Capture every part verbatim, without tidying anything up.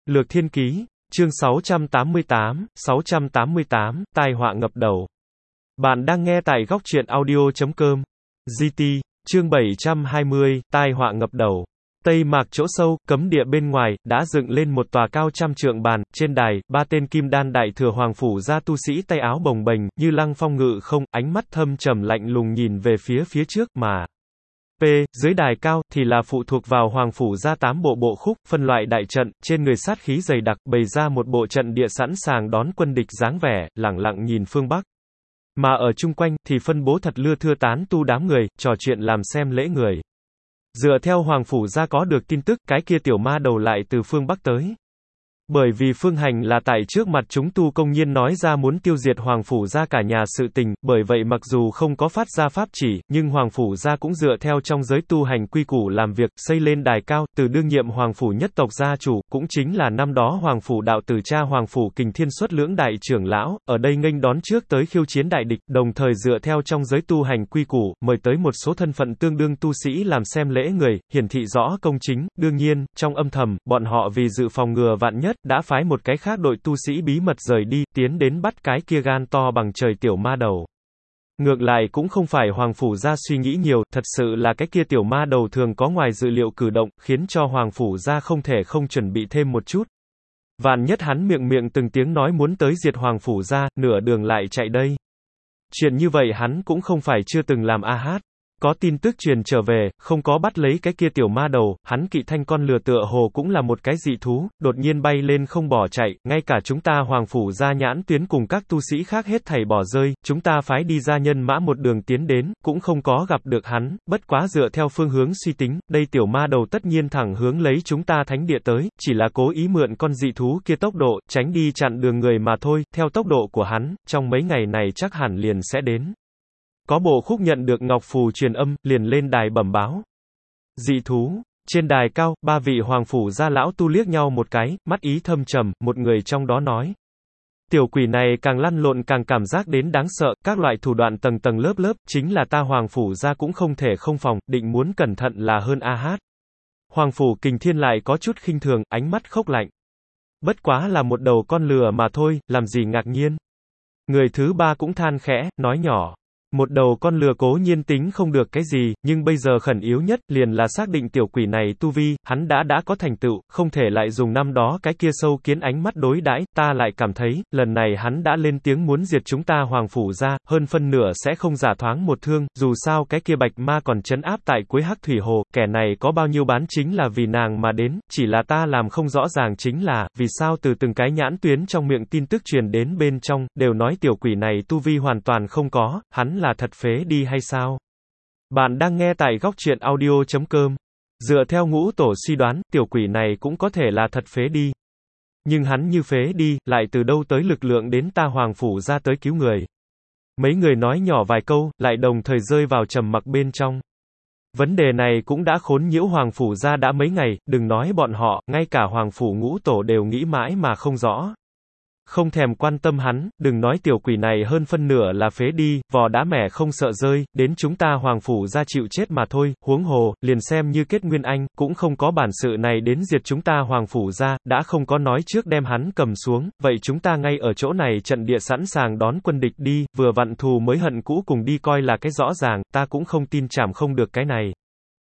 Lược Thiên Ký, chương sáu trăm tám mươi tám, sáu trăm tám mươi tám, tai họa ngập đầu. Bạn đang nghe tại góc truyện audio chấm com. giê tê, chương bảy trăm hai mươi, tai họa ngập đầu. Tây Mạc chỗ sâu, cấm địa bên ngoài, đã dựng lên một tòa cao trăm trượng bàn, trên đài, ba tên kim đan đại thừa hoàng phủ gia tu sĩ tay áo bồng bềnh, như lăng phong ngự không, ánh mắt thâm trầm lạnh lùng nhìn về phía phía trước, mà P, dưới đài cao, thì là phụ thuộc vào hoàng phủ gia tám bộ bộ khúc, phân loại đại trận, trên người sát khí dày đặc, bày ra một bộ trận địa sẵn sàng đón quân địch dáng vẻ, lẳng lặng nhìn phương Bắc. Mà ở chung quanh, thì phân bố thật lưa thưa tán tu đám người, trò chuyện làm xem lễ người. Dựa theo hoàng phủ gia có được tin tức, cái kia tiểu ma đầu lại từ phương Bắc tới. Bởi vì Phương Hành là tại trước mặt chúng tu công nhiên nói ra muốn tiêu diệt hoàng phủ gia cả nhà sự tình, bởi vậy mặc dù không có phát ra pháp chỉ, nhưng hoàng phủ gia cũng dựa theo trong giới tu hành quy củ làm việc, xây lên đài cao, từ đương nhiệm hoàng phủ nhất tộc gia chủ, cũng chính là năm đó hoàng phủ đạo tử cha hoàng phủ Kình Thiên xuất lưỡng đại trưởng lão, ở đây nghênh đón trước tới khiêu chiến đại địch, đồng thời dựa theo trong giới tu hành quy củ, mời tới một số thân phận tương đương tu sĩ làm xem lễ người, hiển thị rõ công chính, đương nhiên, trong âm thầm, bọn họ vì dự phòng ngừa vạn nhất, đã phái một cái khác đội tu sĩ bí mật rời đi, tiến đến bắt cái kia gan to bằng trời tiểu ma đầu. Ngược lại cũng không phải hoàng phủ gia suy nghĩ nhiều, thật sự là cái kia tiểu ma đầu thường có ngoài dự liệu cử động, khiến cho hoàng phủ gia không thể không chuẩn bị thêm một chút. Vạn nhất hắn miệng miệng từng tiếng nói muốn tới diệt hoàng phủ gia, nửa đường lại chạy đây. Chuyện như vậy hắn cũng không phải chưa từng làm a hát. Có tin tức truyền trở về, không có bắt lấy cái kia tiểu ma đầu, hắn kỵ thanh con lừa tựa hồ cũng là một cái dị thú, đột nhiên bay lên không bỏ chạy, ngay cả chúng ta hoàng phủ gia nhãn tuyến cùng các tu sĩ khác hết thảy bỏ rơi, chúng ta phái đi ra nhân mã một đường tiến đến, cũng không có gặp được hắn, bất quá dựa theo phương hướng suy tính, đây tiểu ma đầu tất nhiên thẳng hướng lấy chúng ta thánh địa tới, chỉ là cố ý mượn con dị thú kia tốc độ, tránh đi chặn đường người mà thôi, theo tốc độ của hắn, trong mấy ngày này chắc hẳn liền sẽ đến. Có bộ khúc nhận được ngọc phù truyền âm, liền lên đài bẩm báo. Dị thú, trên đài cao, ba vị hoàng phủ gia lão tu liếc nhau một cái, mắt ý thâm trầm, một người trong đó nói. Tiểu quỷ này càng lăn lộn càng cảm giác đến đáng sợ, các loại thủ đoạn tầng tầng lớp lớp, chính là ta hoàng phủ gia cũng không thể không phòng, định muốn cẩn thận là hơn a hát. Hoàng phủ Kình Thiên lại có chút khinh thường, ánh mắt khốc lạnh. Bất quá là một đầu con lừa mà thôi, làm gì ngạc nhiên. Người thứ ba cũng than khẽ, nói nhỏ. Một đầu con lừa cố nhiên tính không được cái gì, nhưng bây giờ khẩn yếu nhất, liền là xác định tiểu quỷ này tu vi, hắn đã đã có thành tựu, không thể lại dùng năm đó cái kia sâu kiến ánh mắt đối đãi, ta lại cảm thấy, lần này hắn đã lên tiếng muốn diệt chúng ta hoàng phủ ra, hơn phân nửa sẽ không giả thoáng một thương, dù sao cái kia bạch ma còn trấn áp tại cuối hắc thủy hồ, kẻ này có bao nhiêu bán chính là vì nàng mà đến, chỉ là ta làm không rõ ràng chính là, vì sao từ từng cái nhãn tuyến trong miệng tin tức truyền đến bên trong, đều nói tiểu quỷ này tu vi hoàn toàn không có, hắn là thật phế đi hay sao? Bạn đang nghe tại góc truyện audio chấm com. Dựa theo ngũ tổ suy đoán, tiểu quỷ này cũng có thể là thật phế đi. Nhưng hắn như phế đi, lại từ đâu tới lực lượng đến ta hoàng phủ ra tới cứu người. Mấy người nói nhỏ vài câu, lại đồng thời rơi vào trầm mặc bên trong. Vấn đề này cũng đã khốn nhiễu hoàng phủ ra đã mấy ngày, đừng nói bọn họ, ngay cả hoàng phủ ngũ tổ đều nghĩ mãi mà không rõ. Không thèm quan tâm hắn, đừng nói tiểu quỷ này hơn phân nửa là phế đi, vò đá mẻ không sợ rơi, đến chúng ta hoàng phủ ra chịu chết mà thôi, huống hồ, liền xem như kết nguyên anh, cũng không có bản sự này đến diệt chúng ta hoàng phủ ra, đã không có nói trước đem hắn cầm xuống, vậy chúng ta ngay ở chỗ này trận địa sẵn sàng đón quân địch đi, vừa vặn thù mới hận cũ cùng đi coi là cái rõ ràng, ta cũng không tin chảm không được cái này.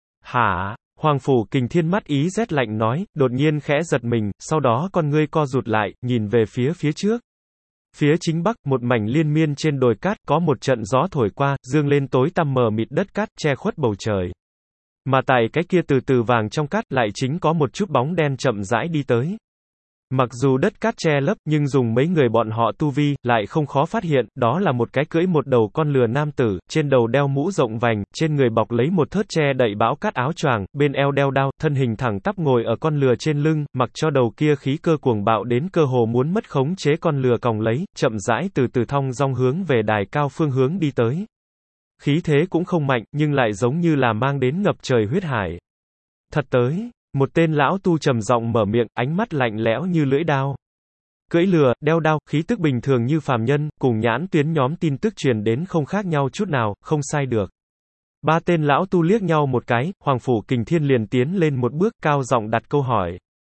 Hả? Hoàng phủ Kình Thiên mắt ý rét lạnh nói, đột nhiên khẽ giật mình, sau đó con ngươi co rụt lại, nhìn về phía phía trước. Phía chính bắc, một mảnh liên miên trên đồi cát, có một trận gió thổi qua, dương lên tối tăm mờ mịt đất cát, che khuất bầu trời. Mà tại cái kia từ từ vàng trong cát, lại chính có một chút bóng đen chậm rãi đi tới. Mặc dù đất cát che lấp, nhưng dùng mấy người bọn họ tu vi, lại không khó phát hiện, đó là một cái cưỡi một đầu con lừa nam tử, trên đầu đeo mũ rộng vành, trên người bọc lấy một thớt che đậy bão cát áo choàng, bên eo đeo đao, thân hình thẳng tắp ngồi ở con lừa trên lưng, mặc cho đầu kia khí cơ cuồng bạo đến cơ hồ muốn mất khống chế con lừa còng lấy, chậm rãi từ từ thong dong hướng về đài cao phương hướng đi tới. Khí thế cũng không mạnh, nhưng lại giống như là mang đến ngập trời huyết hải. Thật tới. Một tên lão tu trầm giọng mở miệng, ánh mắt lạnh lẽo như lưỡi đao. Cưỡi lừa, đeo đao, khí tức bình thường như phàm nhân, cùng nhãn tuyến nhóm tin tức truyền đến không khác nhau chút nào, không sai được. Ba tên lão tu liếc nhau một cái, hoàng phủ Kình Thiên liền tiến lên một bước, cao giọng đặt câu hỏi.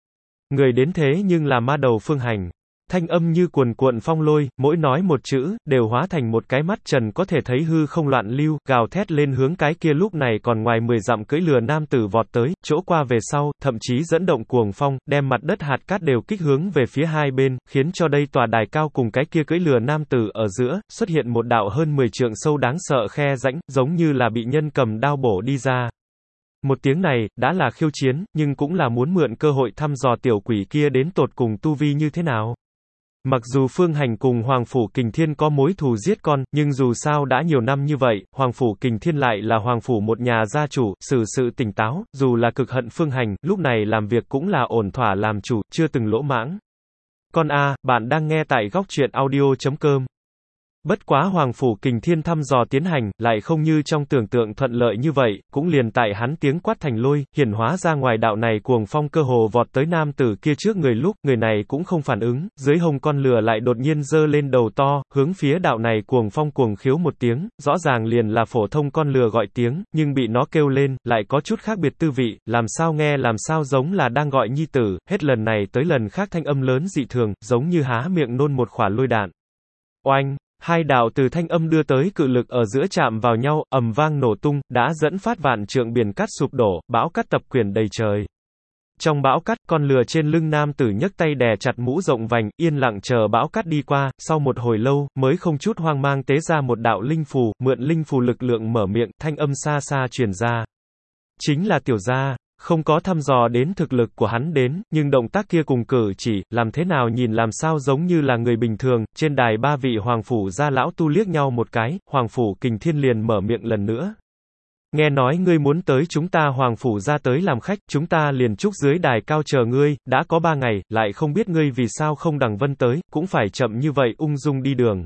Người đến thế nhưng là ma đầu Phương Hành. Thanh âm như cuồn cuộn phong lôi, mỗi nói một chữ, đều hóa thành một cái mắt trần có thể thấy hư không loạn lưu, gào thét lên hướng cái kia lúc này còn ngoài mười dặm cưỡi lừa nam tử vọt tới, chỗ qua về sau, thậm chí dẫn động cuồng phong, đem mặt đất hạt cát đều kích hướng về phía hai bên, khiến cho đây tòa đài cao cùng cái kia cưỡi lừa nam tử ở giữa, xuất hiện một đạo hơn mười trượng sâu đáng sợ khe rãnh, giống như là bị nhân cầm đao bổ đi ra. Một tiếng này, đã là khiêu chiến, nhưng cũng là muốn mượn cơ hội thăm dò tiểu quỷ kia đến tột cùng tu vi như thế nào. Mặc dù Phương Hành cùng Hoàng Phủ Kình Thiên có mối thù giết con, nhưng dù sao đã nhiều năm như vậy, Hoàng Phủ Kình Thiên lại là Hoàng Phủ một nhà gia chủ, xử sự tỉnh táo, dù là cực hận Phương Hành, lúc này làm việc cũng là ổn thỏa làm chủ, chưa từng lỗ mãng. Con a, bạn đang nghe tại góc truyện audio chấm com. Bất quá Hoàng Phủ Kình Thiên thăm dò tiến hành, lại không như trong tưởng tượng thuận lợi như vậy, cũng liền tại hắn tiếng quát thành lôi, hiển hóa ra ngoài đạo này cuồng phong cơ hồ vọt tới nam tử kia trước người lúc, người này cũng không phản ứng, dưới hông con lừa lại đột nhiên giơ lên đầu to, hướng phía đạo này cuồng phong cuồng khiếu một tiếng, rõ ràng liền là phổ thông con lừa gọi tiếng, nhưng bị nó kêu lên, lại có chút khác biệt tư vị, làm sao nghe làm sao giống là đang gọi nhi tử, hết lần này tới lần khác thanh âm lớn dị thường, giống như há miệng nôn một quả lôi đạn. Oanh! Hai đạo từ thanh âm đưa tới cự lực ở giữa chạm vào nhau, ầm vang nổ tung, đã dẫn phát vạn trượng biển cát sụp đổ, bão cát tập quyển đầy trời. Trong bão cát, con lừa trên lưng nam tử nhấc tay đè chặt mũ rộng vành, yên lặng chờ bão cát đi qua, sau một hồi lâu, mới không chút hoang mang tế ra một đạo linh phù, mượn linh phù lực lượng mở miệng, thanh âm xa xa truyền ra. Chính là tiểu gia. Không có thăm dò đến thực lực của hắn đến, nhưng động tác kia cùng cử chỉ, làm thế nào nhìn làm sao giống như là người bình thường, trên đài ba vị Hoàng Phủ gia lão tu liếc nhau một cái, Hoàng Phủ Kình Thiên liền mở miệng lần nữa. Nghe nói ngươi muốn tới chúng ta Hoàng Phủ gia tới làm khách, chúng ta liền chúc dưới đài cao chờ ngươi, đã có ba ngày, lại không biết ngươi vì sao không đằng vân tới, cũng phải chậm như vậy ung dung đi đường.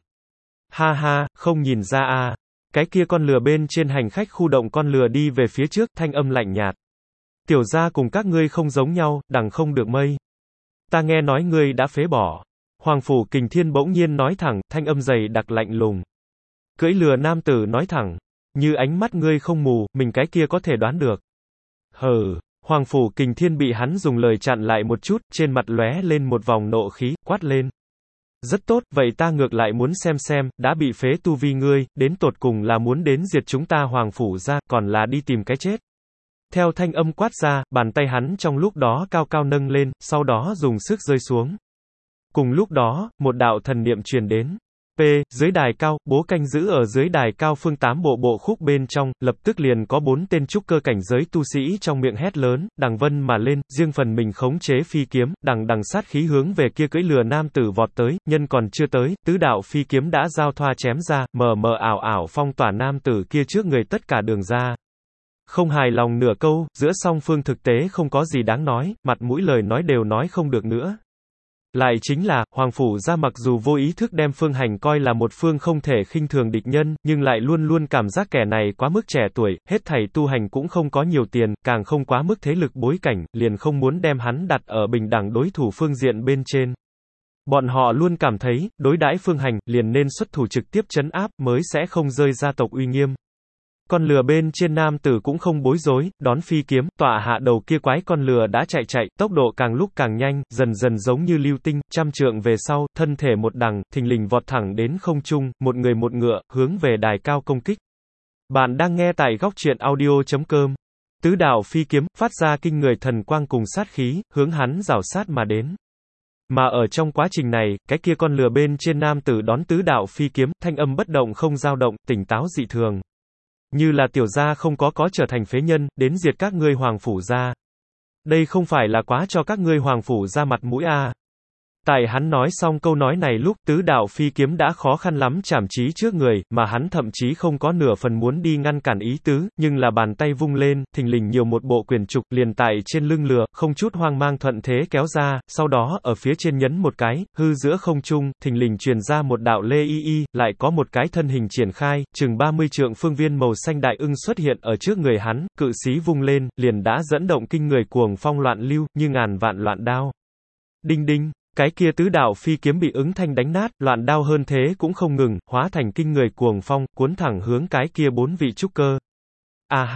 Ha ha, không nhìn ra a. Cái kia con lừa bên trên hành khách khu động con lừa đi về phía trước, thanh âm lạnh nhạt. Tiểu gia cùng các ngươi không giống nhau, đằng không được mây. Ta nghe nói ngươi đã phế bỏ. Hoàng Phủ Kình Thiên bỗng nhiên nói thẳng, thanh âm dày đặc lạnh lùng. Cưỡi lừa nam tử nói thẳng, như ánh mắt ngươi không mù, mình cái kia có thể đoán được. Hừ, Hoàng Phủ Kình Thiên bị hắn dùng lời chặn lại một chút, trên mặt lóe lên một vòng nộ khí, quát lên. Rất tốt, vậy ta ngược lại muốn xem xem, đã bị phế tu vi ngươi, đến tột cùng là muốn đến diệt chúng ta Hoàng Phủ ra, còn là đi tìm cái chết. Theo thanh âm quát ra, bàn tay hắn trong lúc đó cao cao nâng lên, sau đó dùng sức rơi xuống. Cùng lúc đó, một đạo thần niệm truyền đến. P. Dưới đài cao, bố canh giữ ở dưới đài cao phương tám bộ bộ khúc bên trong, lập tức liền có bốn tên trúc cơ cảnh giới tu sĩ trong miệng hét lớn, đằng vân mà lên, riêng phần mình khống chế phi kiếm, đằng đằng sát khí hướng về kia cưỡi lừa nam tử vọt tới, nhân còn chưa tới, tứ đạo phi kiếm đã giao thoa chém ra, mờ mờ ảo ảo phong tỏa nam tử kia trước người tất cả đường ra. Không hài lòng nửa câu, giữa song phương thực tế không có gì đáng nói, mặt mũi lời nói đều nói không được nữa. Lại chính là, Hoàng Phủ gia mặc dù vô ý thức đem Phương Hành coi là một phương không thể khinh thường địch nhân, nhưng lại luôn luôn cảm giác kẻ này quá mức trẻ tuổi, hết thảy tu hành cũng không có nhiều tiền, càng không quá mức thế lực bối cảnh, liền không muốn đem hắn đặt ở bình đẳng đối thủ phương diện bên trên. Bọn họ luôn cảm thấy, đối đãi Phương Hành, liền nên xuất thủ trực tiếp trấn áp, mới sẽ không rơi gia tộc uy nghiêm. Con lừa bên trên nam tử cũng không bối rối, đón phi kiếm, tọa hạ đầu kia quái con lừa đã chạy chạy, tốc độ càng lúc càng nhanh, dần dần giống như lưu tinh, trăm trượng về sau, thân thể một đằng, thình lình vọt thẳng đến không trung, một người một ngựa, hướng về đài cao công kích. Bạn đang nghe tại góc truyện audio chấm com. Tứ đạo phi kiếm, phát ra kinh người thần quang cùng sát khí, hướng hắn rảo sát mà đến. Mà ở trong quá trình này, cái kia con lừa bên trên nam tử đón tứ đạo phi kiếm, thanh âm bất động không dao động, tỉnh táo dị thường. Như là tiểu gia không có có trở thành phế nhân, đến diệt các ngươi Hoàng Phủ gia. Đây không phải là quá cho các ngươi Hoàng Phủ gia mặt mũi à. Tại hắn nói xong câu nói này lúc, tứ đạo phi kiếm đã khó khăn lắm chảm chí trước người, mà hắn thậm chí không có nửa phần muốn đi ngăn cản ý tứ, nhưng là bàn tay vung lên, thình lình nhiều một bộ quyền trục, liền tại trên lưng lừa, không chút hoang mang thuận thế kéo ra, sau đó, ở phía trên nhấn một cái, hư giữa không trung, thình lình truyền ra một đạo lê y y, lại có một cái thân hình triển khai, chừng ba mươi trượng phương viên màu xanh đại ưng xuất hiện ở trước người hắn, cự xí vung lên, liền đã dẫn động kinh người cuồng phong loạn lưu, như ngàn vạn loạn đao. Đinh đinh. Cái kia tứ đạo phi kiếm bị ứng thanh đánh nát, loạn đao hơn thế cũng không ngừng, hóa thành kinh người cuồng phong, cuốn thẳng hướng cái kia bốn vị trúc cơ. A hát,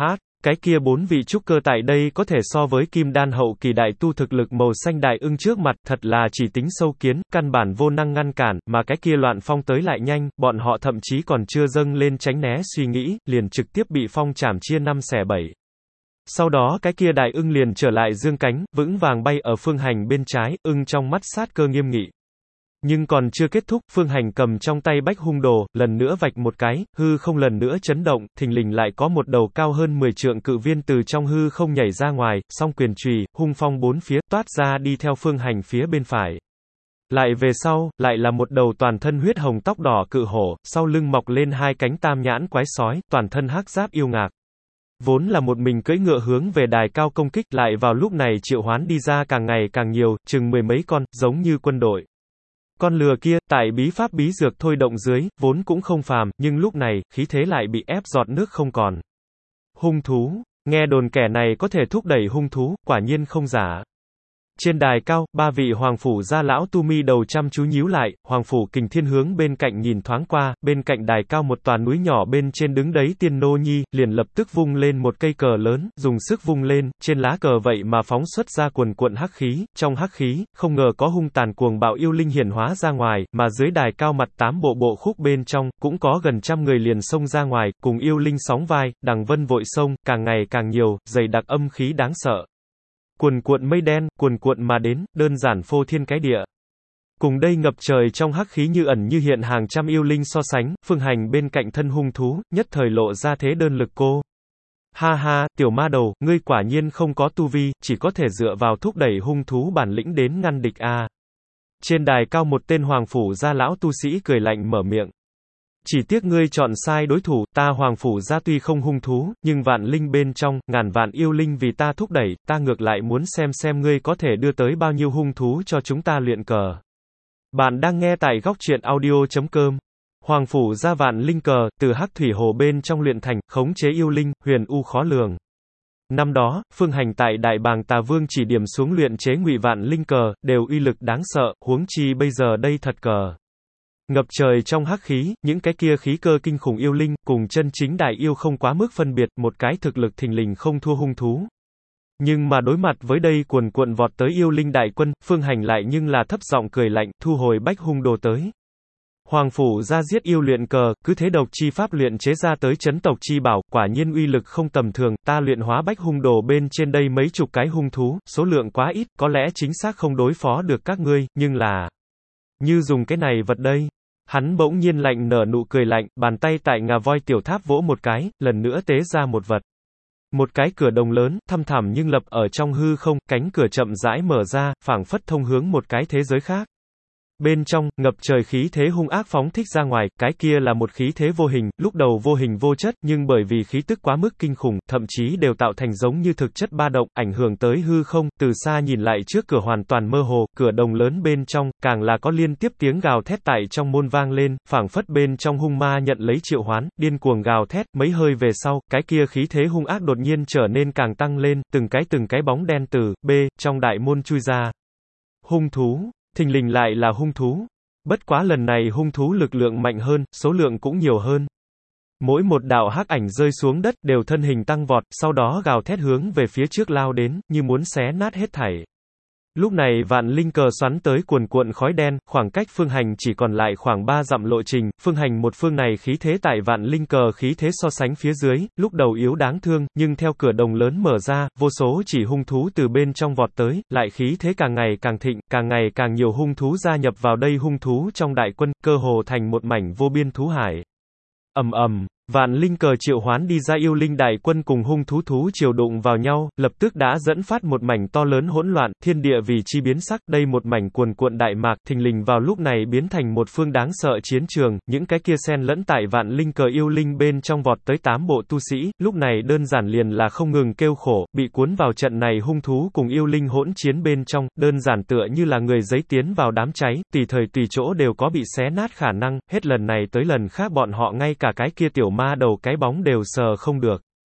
Cái kia bốn vị trúc cơ tại đây có thể so với kim đan hậu kỳ đại tu thực lực màu xanh đại ưng trước mặt, thật là chỉ tính sâu kiến, căn bản vô năng ngăn cản, mà cái kia loạn phong tới lại nhanh, bọn họ thậm chí còn chưa dâng lên tránh né suy nghĩ, liền trực tiếp bị phong chảm chia năm xẻ bảy. Sau đó cái kia đại ưng liền trở lại dương cánh, vững vàng bay ở Phương Hành bên trái, ưng trong mắt sát cơ nghiêm nghị. Nhưng còn chưa kết thúc, Phương Hành cầm trong tay bách hung đồ, lần nữa vạch một cái, hư không lần nữa chấn động, thình lình lại có một đầu cao hơn mười trượng cự viên từ trong hư không nhảy ra ngoài, song quyền chùy, hung phong bốn phía, toát ra đi theo Phương Hành phía bên phải. Lại về sau, lại là một đầu toàn thân huyết hồng tóc đỏ cự hổ, sau lưng mọc lên hai cánh tam nhãn quái sói, toàn thân hắc giáp yêu ngạc. Vốn là một mình cưỡi ngựa hướng về đài cao công kích, lại vào lúc này triệu hoán đi ra càng ngày càng nhiều, chừng mười mấy con, giống như quân đội. Con lừa kia, tại bí pháp bí dược thôi động dưới, vốn cũng không phàm, nhưng lúc này, khí thế lại bị ép giọt nước không còn. Hung thú, nghe đồn kẻ này có thể thúc đẩy hung thú, quả nhiên không giả. Trên đài cao, ba vị hoàng phủ gia lão tu mi đầu chăm chú nhíu lại, hoàng phủ Kình Thiên hướng bên cạnh nhìn thoáng qua, bên cạnh đài cao một tòa núi nhỏ bên trên đứng đấy tiên nô nhi, liền lập tức vung lên một cây cờ lớn, dùng sức vung lên, trên lá cờ vậy mà phóng xuất ra cuồn cuộn hắc khí, trong hắc khí, không ngờ có hung tàn cuồng bạo yêu linh hiển hóa ra ngoài, mà dưới đài cao mặt tám bộ bộ khúc bên trong, cũng có gần trăm người liền xông ra ngoài, cùng yêu linh sóng vai, đằng vân vội xông, càng ngày càng nhiều, dày đặc âm khí đáng sợ. Cuồn cuộn mây đen, cuồn cuộn mà đến, đơn giản phô thiên cái địa. Cùng đây ngập trời trong hắc khí như ẩn như hiện hàng trăm yêu linh so sánh, Phương Hành bên cạnh thân hung thú, nhất thời lộ ra thế đơn lực cô. Ha ha, tiểu ma đầu, ngươi quả nhiên không có tu vi, chỉ có thể dựa vào thúc đẩy hung thú bản lĩnh đến ngăn địch a. À. Trên đài cao một tên hoàng phủ gia lão tu sĩ cười lạnh mở miệng. Chỉ tiếc ngươi chọn sai đối thủ, ta hoàng phủ gia tuy không hung thú, nhưng vạn linh bên trong, ngàn vạn yêu linh vì ta thúc đẩy, ta ngược lại muốn xem xem ngươi có thể đưa tới bao nhiêu hung thú cho chúng ta luyện cờ. Bạn đang nghe tại góc truyện audio chấm com. Hoàng phủ gia vạn linh cờ, từ hắc thủy hồ bên trong luyện thành, khống chế yêu linh, huyền u khó lường. Năm đó, Phương Hành tại Đại Bàng Tà Vương chỉ điểm xuống luyện chế ngụy vạn linh cờ, đều uy lực đáng sợ, huống chi bây giờ đây thật cờ. Ngập trời trong hắc khí, những cái kia khí cơ kinh khủng yêu linh, cùng chân chính đại yêu không quá mức phân biệt, một cái thực lực thình lình không thua hung thú. Nhưng mà đối mặt với đây cuồn cuộn vọt tới yêu linh đại quân, Phương Hành lại nhưng là thấp giọng cười lạnh, thu hồi bách hung đồ tới. Hoàng phủ ra giết yêu luyện cờ, cứ thế độc chi pháp luyện chế ra tới chấn tộc chi bảo, quả nhiên uy lực không tầm thường, ta luyện hóa bách hung đồ bên trên đây mấy chục cái hung thú, số lượng quá ít, có lẽ chính xác không đối phó được các ngươi, nhưng là... Như dùng cái này vật đây. Hắn bỗng nhiên lạnh nở nụ cười lạnh, bàn tay tại ngà voi tiểu tháp vỗ một cái, lần nữa tế ra một vật. Một cái cửa đồng lớn, thăm thẳm nhưng lập ở trong hư không, cánh cửa chậm rãi mở ra, phảng phất thông hướng một cái thế giới khác. Bên trong, ngập trời khí thế hung ác phóng thích ra ngoài, cái kia là một khí thế vô hình, lúc đầu vô hình vô chất, nhưng bởi vì khí tức quá mức kinh khủng, thậm chí đều tạo thành giống như thực chất ba động, ảnh hưởng tới hư không, từ xa nhìn lại trước cửa hoàn toàn mơ hồ, cửa đồng lớn bên trong, càng là có liên tiếp tiếng gào thét tại trong môn vang lên, phảng phất bên trong hung ma nhận lấy triệu hoán, điên cuồng gào thét, mấy hơi về sau, cái kia khí thế hung ác đột nhiên trở nên càng tăng lên, từng cái từng cái bóng đen từ, b, trong đại môn chui ra. Hung thú. Thình lình lại là hung thú. Bất quá lần này hung thú lực lượng mạnh hơn, số lượng cũng nhiều hơn. Mỗi một đạo hắc ảnh rơi xuống đất đều thân hình tăng vọt, sau đó gào thét hướng về phía trước lao đến, như muốn xé nát hết thảy. Lúc này vạn linh cờ xoắn tới cuồn cuộn khói đen, khoảng cách Phương Hành chỉ còn lại khoảng ba dặm lộ trình, Phương Hành một phương này khí thế tại vạn linh cờ khí thế so sánh phía dưới, lúc đầu yếu đáng thương, nhưng theo cửa đồng lớn mở ra, vô số chỉ hung thú từ bên trong vọt tới, lại khí thế càng ngày càng thịnh, càng ngày càng nhiều hung thú gia nhập vào đây hung thú trong đại quân, cơ hồ thành một mảnh vô biên thú hải. Ầm ầm. Vạn linh cờ triệu hoán đi ra yêu linh đại quân cùng hung thú thú triều đụng vào nhau, lập tức đã dẫn phát một mảnh to lớn hỗn loạn, thiên địa vì chi biến sắc, đây một mảnh cuồn cuộn đại mạc, thình lình vào lúc này biến thành một phương đáng sợ chiến trường, những cái kia xen lẫn tại vạn linh cờ yêu linh bên trong vọt tới tám bộ tu sĩ, lúc này đơn giản liền là không ngừng kêu khổ, bị cuốn vào trận này hung thú cùng yêu linh hỗn chiến bên trong, đơn giản tựa như là người giấy tiến vào đám cháy, tùy thời tùy chỗ đều có bị xé nát khả năng, hết lần này tới lần khác bọn họ ngay cả cái kia tiểu ma đầu cái bóng đều sờ không được.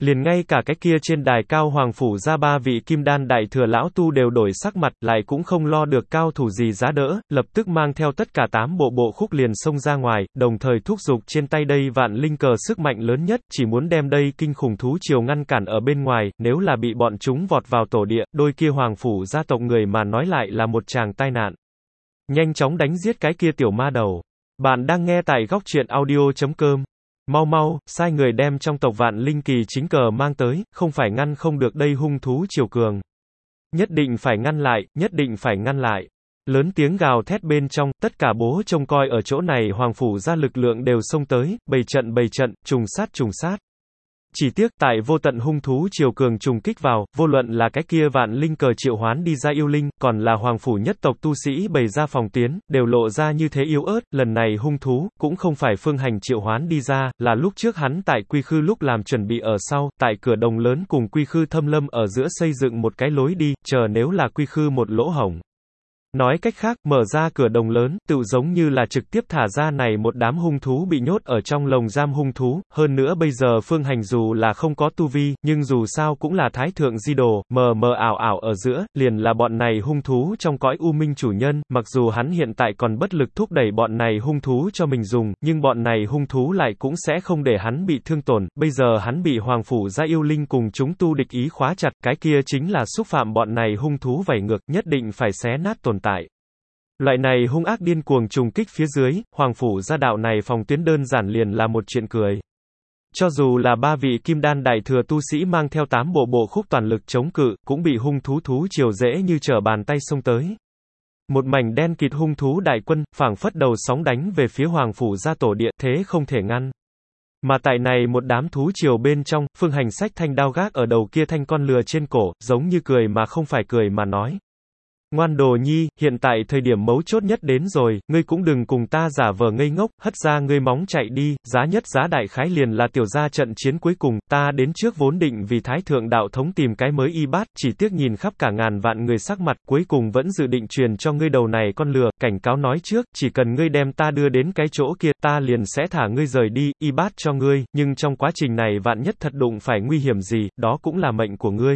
Liền ngay cả cái kia trên đài cao hoàng phủ ra ba vị kim đan đại thừa lão tu đều đổi sắc mặt, lại cũng không lo được cao thủ gì giá đỡ, lập tức mang theo tất cả tám bộ bộ khúc liền xông ra ngoài, đồng thời thúc giục trên tay đây vạn linh cờ sức mạnh lớn nhất, chỉ muốn đem đây kinh khủng thú triều ngăn cản ở bên ngoài, nếu là bị bọn chúng vọt vào tổ địa, đôi kia hoàng phủ gia tộc người mà nói lại là một tràng tai nạn. Nhanh chóng đánh giết cái kia tiểu ma đầu. Bạn đang nghe tại góc truyện audio chấm com. Mau mau, sai người đem trong tộc vạn linh kỳ chính cờ mang tới, không phải ngăn không được đây hung thú triều cường. Nhất định phải ngăn lại, nhất định phải ngăn lại. Lớn tiếng gào thét bên trong, tất cả bố trông coi ở chỗ này hoàng phủ ra lực lượng đều xông tới, bầy trận bầy trận, trùng sát trùng sát. Chỉ tiếc, tại vô tận hung thú triều cường trùng kích vào, vô luận là cái kia vạn linh cờ triệu hoán đi ra yêu linh, còn là hoàng phủ nhất tộc tu sĩ bày ra phòng tuyến, đều lộ ra như thế yếu ớt, lần này hung thú, cũng không phải phương hành triệu hoán đi ra, là lúc trước hắn tại quy khư lúc làm chuẩn bị ở sau, tại cửa đồng lớn cùng quy khư thâm lâm ở giữa xây dựng một cái lối đi, chờ nếu là quy khư một lỗ hổng. Nói cách khác, mở ra cửa đồng lớn, tự giống như là trực tiếp thả ra này một đám hung thú bị nhốt ở trong lồng giam hung thú, hơn nữa bây giờ phương hành dù là không có tu vi, nhưng dù sao cũng là thái thượng di đồ, mờ mờ ảo ảo ở giữa, liền là bọn này hung thú trong cõi u minh chủ nhân, mặc dù hắn hiện tại còn bất lực thúc đẩy bọn này hung thú cho mình dùng, nhưng bọn này hung thú lại cũng sẽ không để hắn bị thương tổn, bây giờ hắn bị hoàng phủ gia yêu linh cùng chúng tu địch ý khóa chặt, cái kia chính là xúc phạm bọn này hung thú vảy ngược, nhất định phải xé nát tồn tại. Loại này hung ác điên cuồng trùng kích phía dưới, hoàng phủ gia đạo này phòng tuyến đơn giản liền là một chuyện cười. Cho dù là ba vị kim đan đại thừa tu sĩ mang theo tám bộ bộ khúc toàn lực chống cự, cũng bị hung thú thú triều dễ như trở bàn tay xông tới. Một mảnh đen kịt hung thú đại quân, phảng phất đầu sóng đánh về phía hoàng phủ gia tổ địa, thế không thể ngăn. Mà tại này một đám thú triều bên trong, phương hành sách thanh đao gác ở đầu kia thanh con lừa trên cổ, giống như cười mà không phải cười mà nói. Ngoan đồ nhi, hiện tại thời điểm mấu chốt nhất đến rồi, ngươi cũng đừng cùng ta giả vờ ngây ngốc, hất ra ngươi móng chạy đi, giá nhất giá đại khái liền là tiểu gia trận chiến cuối cùng, ta đến trước vốn định vì thái thượng đạo thống tìm cái mới y bát, chỉ tiếc nhìn khắp cả ngàn vạn người sắc mặt, cuối cùng vẫn dự định truyền cho ngươi đầu này con lừa, cảnh cáo nói trước, chỉ cần ngươi đem ta đưa đến cái chỗ kia, ta liền sẽ thả ngươi rời đi, y bát cho ngươi, nhưng trong quá trình này vạn nhất thật đụng phải nguy hiểm gì, đó cũng là mệnh của ngươi.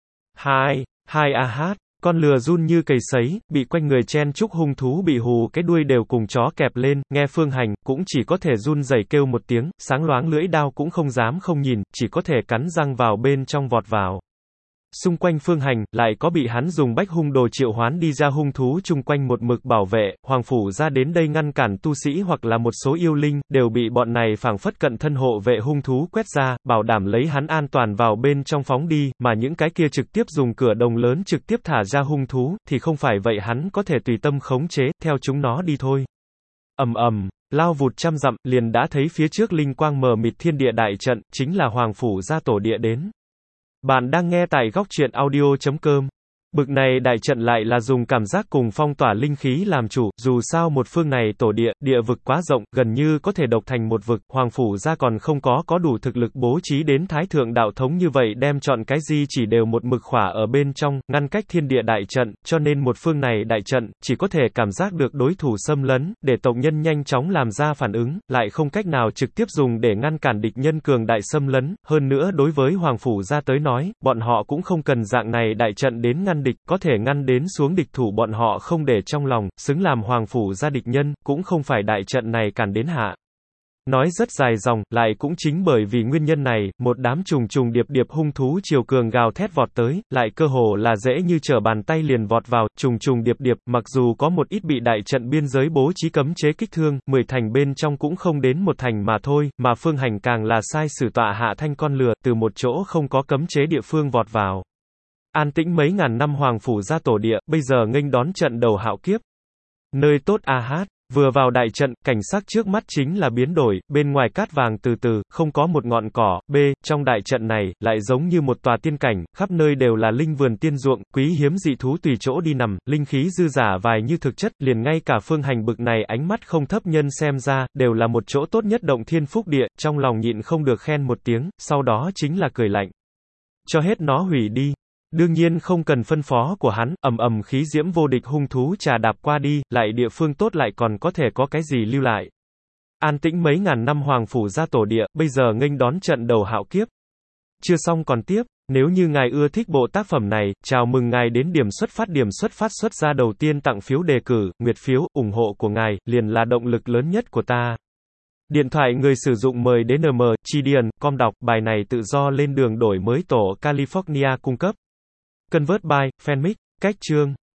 Hai, hai a hát. Con lừa run như cầy sấy, bị quanh người chen chúc hung thú bị hù cái đuôi đều cùng chó kẹp lên, nghe phương hành, cũng chỉ có thể run rẩy kêu một tiếng, sáng loáng lưỡi đao cũng không dám không nhìn, chỉ có thể cắn răng vào bên trong vọt vào. Xung quanh phương hành, lại có bị hắn dùng bách hung đồ triệu hoán đi ra hung thú chung quanh một mực bảo vệ, hoàng phủ ra đến đây ngăn cản tu sĩ hoặc là một số yêu linh, đều bị bọn này phảng phất cận thân hộ vệ hung thú quét ra, bảo đảm lấy hắn an toàn vào bên trong phóng đi, mà những cái kia trực tiếp dùng cửa đồng lớn trực tiếp thả ra hung thú, thì không phải vậy hắn có thể tùy tâm khống chế, theo chúng nó đi thôi. Ầm ầm. Lao vụt trăm dặm, liền đã thấy phía trước linh quang mờ mịt thiên địa đại trận, chính là hoàng phủ gia tổ địa đến. Bạn đang nghe tại góc truyện audio chấm com. Bực này đại trận lại là dùng cảm giác cùng phong tỏa linh khí làm chủ, dù sao một phương này tổ địa, địa vực quá rộng, gần như có thể độc thành một vực, hoàng phủ gia còn không có có đủ thực lực bố trí đến thái thượng đạo thống như vậy đem chọn cái gì chỉ đều một mực khỏa ở bên trong, ngăn cách thiên địa đại trận, cho nên một phương này đại trận, chỉ có thể cảm giác được đối thủ xâm lấn, để tộc nhân nhanh chóng làm ra phản ứng, lại không cách nào trực tiếp dùng để ngăn cản địch nhân cường đại xâm lấn, hơn nữa đối với hoàng phủ gia tới nói, bọn họ cũng không cần dạng này đại trận đến ngăn địch, có thể ngăn đến xuống địch thủ bọn họ không để trong lòng, xứng làm hoàng phủ gia địch nhân, cũng không phải đại trận này cản đến hạ. Nói rất dài dòng, lại cũng chính bởi vì nguyên nhân này, một đám trùng trùng điệp điệp hung thú triều cường gào thét vọt tới, lại cơ hồ là dễ như trở bàn tay liền vọt vào, trùng trùng điệp điệp, mặc dù có một ít bị đại trận biên giới bố trí cấm chế kích thương, mười thành bên trong cũng không đến một thành mà thôi, mà phương hành càng là sai sử tọa hạ thanh con lừa, từ một chỗ không có cấm chế địa phương vọt vào. An tĩnh mấy ngàn năm hoàng phủ gia tổ địa, bây giờ nghênh đón trận đầu hạo kiếp. Nơi tốt a hát, vừa vào đại trận, cảnh sắc trước mắt chính là biến đổi, bên ngoài cát vàng từ từ, không có một ngọn cỏ, b, trong đại trận này, lại giống như một tòa tiên cảnh, khắp nơi đều là linh vườn tiên ruộng, quý hiếm dị thú tùy chỗ đi nằm, linh khí dư giả vài như thực chất, liền ngay cả phương hành bực này ánh mắt không thấp nhân xem ra, đều là một chỗ tốt nhất động thiên phúc địa, trong lòng nhịn không được khen một tiếng, sau đó chính là cười lạnh. Cho hết nó hủy đi. Đương nhiên không cần phân phó của hắn, ầm ầm khí diễm vô địch hung thú trà đạp qua đi, lại địa phương tốt lại còn có thể có cái gì lưu lại. An tĩnh mấy ngàn năm hoàng phủ gia tổ địa, bây giờ nghênh đón trận đầu hạo kiếp. Chưa xong còn tiếp. Nếu như ngài ưa thích bộ tác phẩm này, chào mừng ngài đến điểm xuất phát điểm xuất phát xuất ra đầu tiên tặng phiếu đề cử, nguyệt phiếu, ủng hộ của ngài, liền là động lực lớn nhất của ta. Điện thoại người sử dụng mời đến en em Chidian chấm com đọc, bài này tự do lên đường đổi mới tổ California cung cấp. Convert by, Fanmic, cách chương.